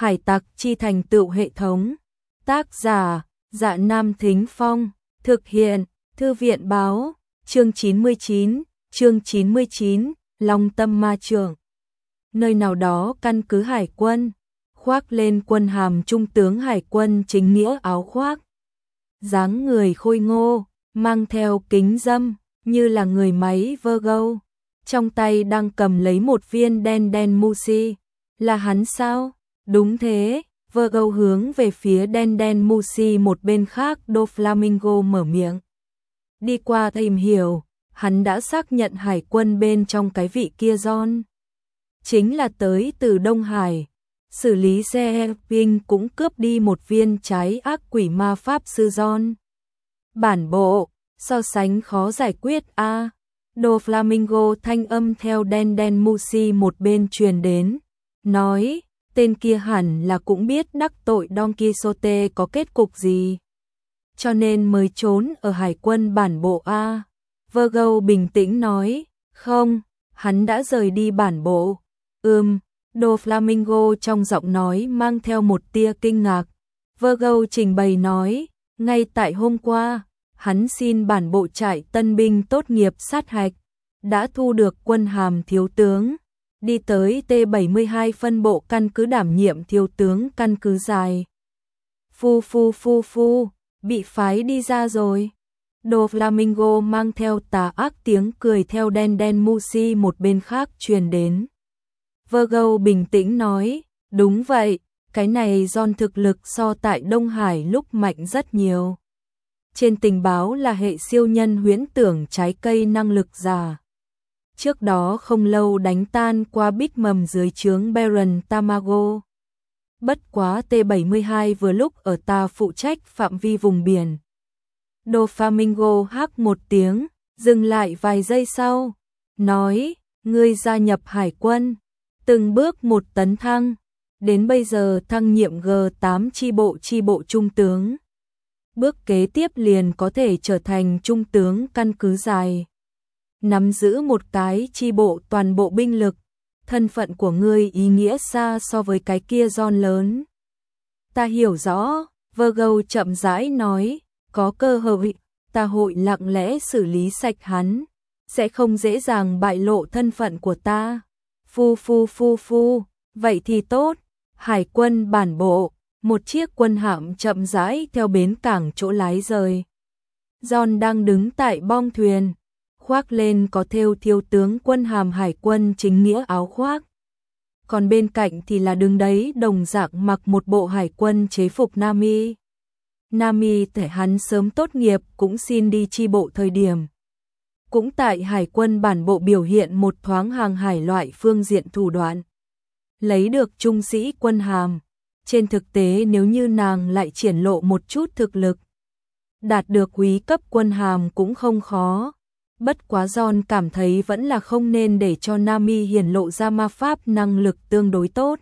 Hải tặc chi thành tựu hệ thống. Tác giả, Dạ Nam Thính Phong. Thực hiện, Thư viện báo. Chương 99, Long Tâm Ma Trưởng. Nơi nào đó căn cứ hải quân, khoác lên quân hàm trung tướng hải quân chính nghĩa áo khoác. Dáng người khôi ngô, mang theo kính râm, như là người máy Virgo. Trong tay đang cầm lấy một viên đen Musi. Là hắn sao? Đúng thế, Virgo hướng về phía đen Musi một bên khác Doflamingo mở miệng. Đi qua tìm hiểu, hắn đã xác nhận hải quân bên trong cái vị kia John. Chính là tới từ Đông Hải. Xử lý xe Ping cũng cướp đi một viên trái ác quỷ ma pháp sư John. Bản bộ, so sánh khó giải quyết a. Doflamingo thanh âm theo đen Musi một bên truyền đến. Nói, tên kia hẳn là cũng biết đắc tội Don Quixote có kết cục gì. Cho nên mới trốn ở hải quân bản bộ a. Virgo bình tĩnh nói, không, hắn đã rời đi bản bộ. Doflamingo trong giọng nói mang theo một tia kinh ngạc. Virgo trình bày nói, ngay tại hôm qua, hắn xin bản bộ trại tân binh tốt nghiệp sát hạch, đã thu được quân hàm thiếu tướng, đi tới T72 phân bộ căn cứ đảm nhiệm thiếu tướng căn cứ dài. Phu, bị phái đi ra rồi. Doflamingo mang theo tà ác tiếng cười theo đen Musi một bên khác truyền đến. Virgo bình tĩnh nói, đúng vậy, cái này John thực lực so tại Đông Hải lúc mạnh rất nhiều. Trên tình báo là hệ siêu nhân huyễn tưởng trái cây năng lực giả. Trước đó không lâu đánh tan qua bít mầm dưới trướng Baron Tamago. Bất quá T72 vừa lúc ở ta phụ trách phạm vi vùng biển. Doflamingo hắc một tiếng, dừng lại vài giây sau, nói, ngươi gia nhập hải quân, từng bước một tấn thăng, đến bây giờ thăng nhiệm G8 chi bộ trung tướng. Bước kế tiếp liền có thể trở thành trung tướng căn cứ dài. Nắm giữ một cái chi bộ toàn bộ binh lực, thân phận của ngươi ý nghĩa xa so với cái kia John lớn. Ta hiểu rõ, Virgo chậm rãi nói, có cơ hội, ta hội lặng lẽ xử lý sạch hắn, sẽ không dễ dàng bại lộ thân phận của ta. Phu, vậy thì tốt. Hải quân bản bộ, một chiếc quân hạm chậm rãi theo bến cảng chỗ lái rời. John đang đứng tại bong thuyền, khoác lên có thêu thiếu tướng quân hàm hải quân chính nghĩa áo khoác. Còn bên cạnh thì là đứng đấy đồng dạng mặc một bộ hải quân chế phục Nami. Nami thể hắn sớm tốt nghiệp cũng xin đi chi bộ thời điểm. Cũng tại hải quân bản bộ biểu hiện một thoáng hàng hải loại phương diện thủ đoạn. Lấy được trung sĩ quân hàm. Trên thực tế nếu như nàng lại triển lộ một chút thực lực, đạt được quý cấp quân hàm cũng không khó. Bất quá John cảm thấy vẫn là không nên để cho Nami hiển lộ ra ma pháp năng lực tương đối tốt.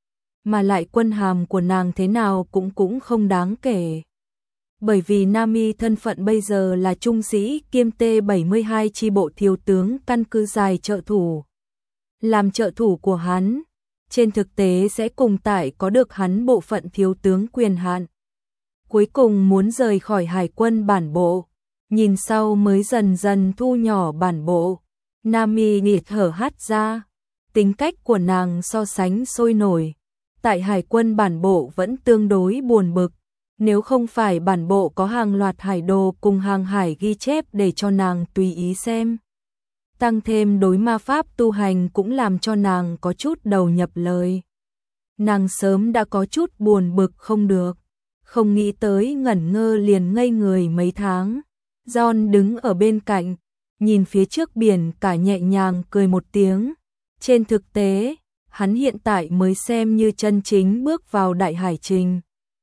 Mà lại quân hàm của nàng thế nào cũng không đáng kể. Bởi vì Nami thân phận bây giờ là trung sĩ kiêm T72 chi bộ thiếu tướng căn cứ dài trợ thủ. Làm trợ thủ của hắn, trên thực tế sẽ cùng tại có được hắn bộ phận thiếu tướng quyền hạn. Cuối cùng muốn rời khỏi hải quân bản bộ, nhìn sau mới dần dần thu nhỏ bản bộ. Nami nghỉ thở hắt ra, tính cách của nàng so sánh sôi nổi. Tại hải quân bản bộ vẫn tương đối buồn bực. Nếu không phải bản bộ có hàng loạt hải đồ cùng hàng hải ghi chép để cho nàng tùy ý xem. Tăng thêm đối ma pháp tu hành cũng làm cho nàng có chút đầu nhập lời. Nàng sớm đã có chút buồn bực không được. Không nghĩ tới ngẩn ngơ liền ngây người mấy tháng. John đứng ở bên cạnh, nhìn phía trước biển cả nhẹ nhàng cười một tiếng. Trên thực tế, hắn hiện tại mới xem như chân chính bước vào đại hải trình.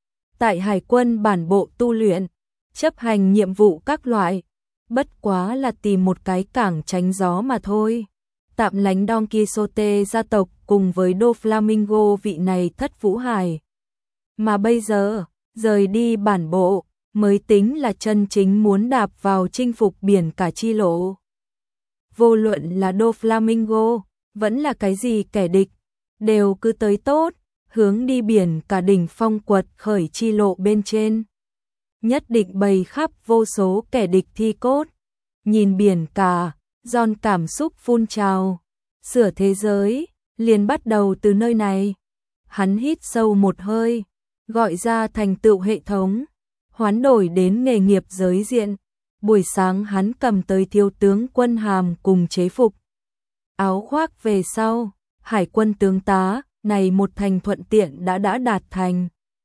Tại hải quân bản bộ tu luyện, chấp hành nhiệm vụ các loại, bất quá là tìm một cái cảng tránh gió mà thôi. Tạm lánh Don Quixote gia tộc cùng với Doflamingo vị này thất vũ hải. Mà bây giờ, rời đi bản bộ, mới tính là chân chính muốn đạp vào chinh phục biển cả chi lộ. Vô luận là Doflamingo, vẫn là cái gì kẻ địch, đều cứ tới tốt, hướng đi biển cả đỉnh phong quật khởi chi lộ bên trên. Nhất định bày khắp vô số kẻ địch thi cốt. Nhìn biển cả, John cảm xúc phun trào. Sửa thế giới, liền bắt đầu từ nơi này. Hắn hít sâu một hơi, gọi ra thành tựu hệ thống, hoán đổi đến nghề nghiệp giới diện. Buổi sáng hắn cầm tới thiếu tướng quân hàm cùng chế phục. Áo khoác về sau, hải quân tướng tá, này một thành thuận tiện đã đạt thành.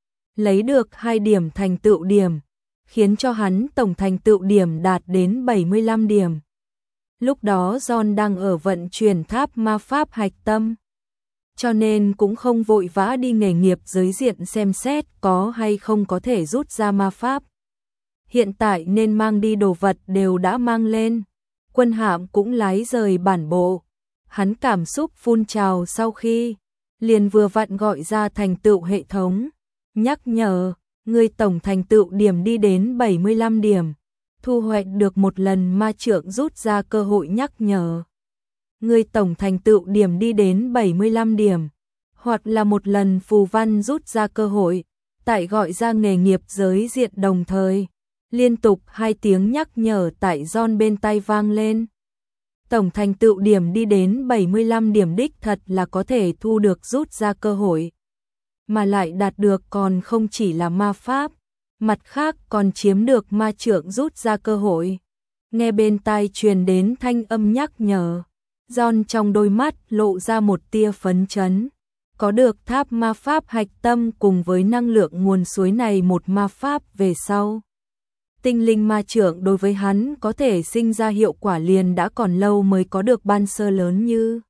Lấy được 2 điểm thành tựu điểm, khiến cho hắn tổng thành tựu điểm đạt đến 75 điểm. Lúc đó John đang ở vận chuyển tháp ma pháp hạch tâm, cho nên cũng không vội vã đi nghề nghiệp giới diện xem xét có hay không có thể rút ra ma pháp. Hiện tại nên mang đi đồ vật đều đã mang lên, quân hạm cũng lái rời bản bộ. Hắn cảm xúc phun trào sau khi, liền vừa vặn gọi ra thành tựu hệ thống, nhắc nhở, người tổng thành tựu điểm đi đến 75 điểm, thu hoạch được một lần ma trượng rút ra cơ hội nhắc nhở. Người tổng thành tựu điểm đi đến 75 điểm, hoặc là một lần phù văn rút ra cơ hội, tại gọi ra nghề nghiệp giới diện đồng thời. Liên tục 2 tiếng nhắc nhở tại John bên tai vang lên. Tổng thành tựu điểm đi đến 75 điểm đích thật là có thể thu được rút ra cơ hội. Mà lại đạt được còn không chỉ là ma pháp, mặt khác còn chiếm được ma trượng rút ra cơ hội. Nghe bên tai truyền đến thanh âm nhắc nhở, John trong đôi mắt lộ ra một tia phấn chấn. Có được tháp ma pháp hạch tâm cùng với năng lượng nguồn suối này một ma pháp về sau. Tinh linh ma trượng đối với hắn có thể sinh ra hiệu quả liền đã còn lâu mới có được ban sơ lớn như.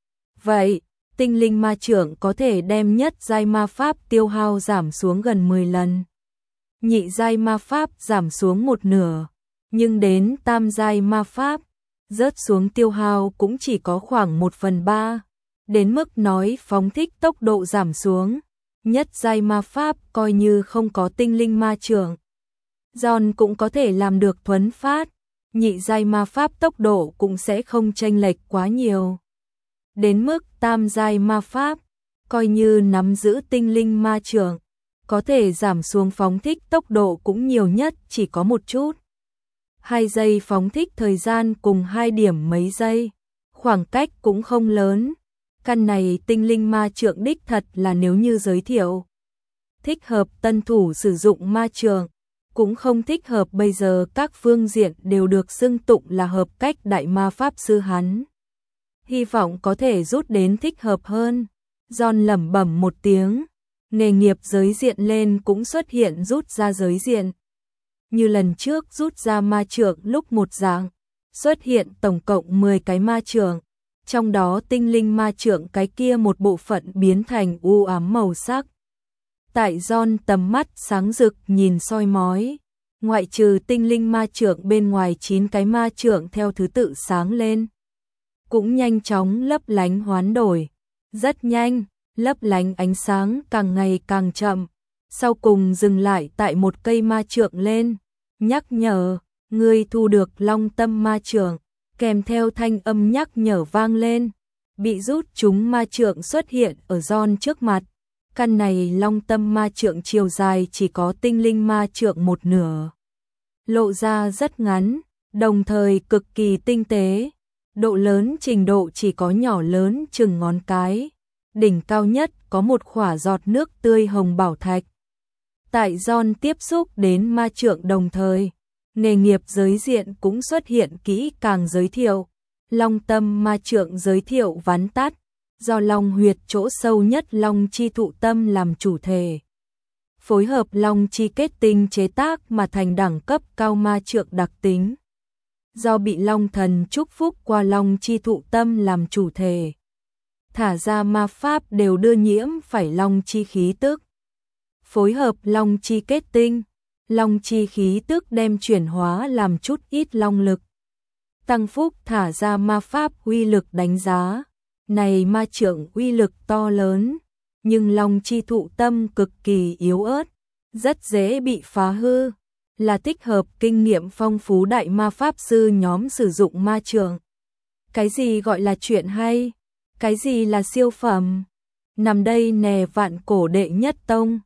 Vậy, tinh linh ma trượng có thể đem nhất giai ma pháp tiêu hao giảm xuống gần 10 lần. Nhị giai ma pháp giảm xuống 1/2, nhưng đến tam giai ma pháp, rớt xuống tiêu hao cũng chỉ có khoảng 1/3. Đến mức nói phóng thích tốc độ giảm xuống, nhất giai ma pháp coi như không có tinh linh ma trượng, John cũng có thể làm được thuấn phát, nhị giai ma pháp tốc độ cũng sẽ không chênh lệch quá nhiều. Đến mức tam giai ma pháp, coi như nắm giữ tinh linh ma trượng, có thể giảm xuống phóng thích tốc độ cũng nhiều nhất chỉ có một chút. 2 giây phóng thích thời gian cùng 2 điểm mấy giây, khoảng cách cũng không lớn. Căn này tinh linh ma trượng đích thật là nếu như giới thiệu thích hợp tân thủ sử dụng ma trượng, cũng không thích hợp bây giờ các phương diện đều được xưng tụng là hợp cách đại ma pháp sư hắn. Hy vọng có thể rút đến thích hợp hơn. John lẩm bẩm một tiếng, nghề nghiệp giới diện lên cũng xuất hiện rút ra giới diện. Như lần trước rút ra ma trượng lúc một dạng, xuất hiện tổng cộng 10 cái ma trượng, trong đó tinh linh ma trượng cái kia một bộ phận biến thành u ám màu sắc. Tại John tầm mắt sáng rực nhìn soi mói, ngoại trừ tinh linh ma trượng bên ngoài 9 cái ma trượng theo thứ tự sáng lên. Cũng nhanh chóng lấp lánh hoán đổi, rất nhanh, lấp lánh ánh sáng càng ngày càng chậm, sau cùng dừng lại tại một cây ma trượng lên, nhắc nhở, ngươi thu được long tâm ma trượng, kèm theo thanh âm nhắc nhở vang lên, bị rút chúng ma trượng xuất hiện ở John trước mặt. Căn này long tâm ma trượng chiều dài chỉ có tinh linh ma trượng 1/2. Lộ ra rất ngắn, đồng thời cực kỳ tinh tế. Độ lớn trình độ chỉ có nhỏ lớn chừng ngón cái. Đỉnh cao nhất có một khỏa giọt nước tươi hồng bảo thạch. Tại John tiếp xúc đến ma trượng đồng thời, nghề nghiệp giới diện cũng xuất hiện kỹ càng giới thiệu. Long tâm ma trượng giới thiệu vắn tắt, do long huyệt chỗ sâu nhất long chi thụ tâm làm chủ thể. Phối hợp long chi kết tinh chế tác mà thành đẳng cấp cao ma trượng đặc tính. Do bị long thần chúc phúc qua long chi thụ tâm làm chủ thể. Thả ra ma pháp đều đưa nhiễm phải long chi khí tức. Phối hợp long chi kết tinh, long chi khí tức đem chuyển hóa làm chút ít long lực. Tăng phúc thả ra ma pháp uy lực đánh giá. Này ma trượng uy lực to lớn, nhưng long chi thụ tâm cực kỳ yếu ớt, rất dễ bị phá hư, là thích hợp kinh nghiệm phong phú đại ma pháp sư nhóm sử dụng ma trượng. Cái gì gọi là chuyện hay? Cái gì là siêu phẩm? nằm đây nè vạn cổ đệ nhất tông.